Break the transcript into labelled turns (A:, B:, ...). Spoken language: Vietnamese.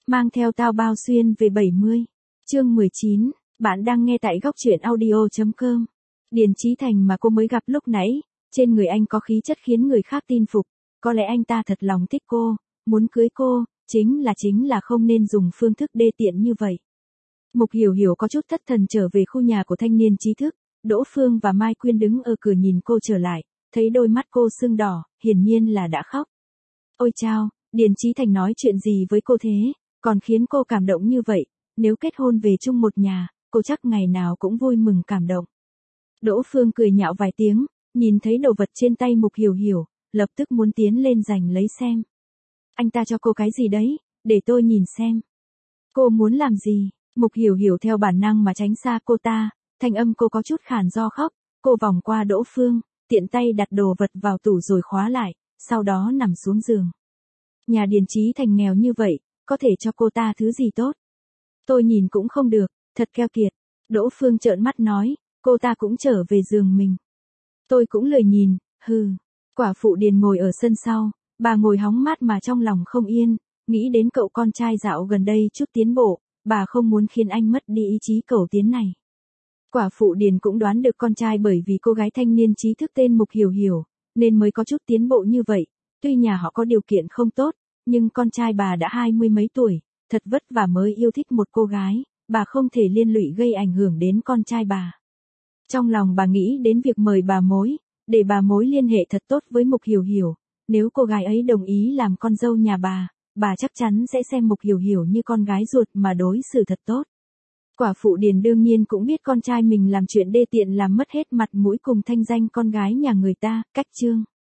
A: Mang theo tao bao xuyên về 70. Chương 19, bạn đang nghe tại góc truyện audio.com. Điền Chí Thành mà cô mới gặp lúc nãy, trên người anh có khí chất khiến người khác tin phục, có lẽ anh ta thật lòng thích cô, muốn cưới cô, chính là không nên dùng phương thức đê tiện như vậy. Mục Hiểu Hiểu có chút thất thần trở về khu nhà của thanh niên trí thức, Đỗ Phương và Mai Quyên đứng ở cửa nhìn cô trở lại, thấy đôi mắt cô sưng đỏ, hiển nhiên là đã khóc. Ôi chao, Điền Chí Thành nói chuyện gì với cô thế, còn khiến cô cảm động như vậy, nếu kết hôn về chung một nhà, cô chắc ngày nào cũng vui mừng cảm động. Đỗ Phương cười nhạo vài tiếng, nhìn thấy đồ vật trên tay Mục Hiểu Hiểu, lập tức muốn tiến lên giành lấy xem. Anh ta cho cô cái gì đấy, để tôi nhìn xem. Cô muốn làm gì? Mục Hiểu Hiểu theo bản năng mà tránh xa cô ta, thanh âm cô có chút khàn do khóc, cô vòng qua Đỗ Phương, tiện tay đặt đồ vật vào tủ rồi khóa lại, sau đó nằm xuống giường. Nhà Điền Chí Thành nghèo như vậy, có thể cho cô ta thứ gì tốt? Tôi nhìn cũng không được, thật keo kiệt. Đỗ Phương trợn mắt nói, cô ta cũng trở về giường mình. Tôi cũng lười nhìn, hừ. Quả phụ Điền ngồi ở sân sau, bà ngồi hóng mát mà trong lòng không yên, nghĩ đến cậu con trai dạo gần đây chút tiến bộ, bà không muốn khiến anh mất đi ý chí cầu tiến này. Quả phụ Điền cũng đoán được con trai bởi vì cô gái thanh niên trí thức tên Mục Hiểu Hiểu, nên mới có chút tiến bộ như vậy, tuy nhà họ có điều kiện không tốt, nhưng con trai bà đã 20 mấy tuổi, thật vất vả mới yêu thích một cô gái, bà không thể liên lụy gây ảnh hưởng đến con trai bà. Trong lòng bà nghĩ đến việc mời bà mối, để bà mối liên hệ thật tốt với Mục Hiểu Hiểu, nếu cô gái ấy đồng ý làm con dâu nhà bà chắc chắn sẽ xem Mục Hiểu Hiểu như con gái ruột mà đối xử thật tốt. Quả phụ Điền đương nhiên cũng biết con trai mình làm chuyện đê tiện làm mất hết mặt mũi cùng thanh danh con gái nhà người ta, cách chương.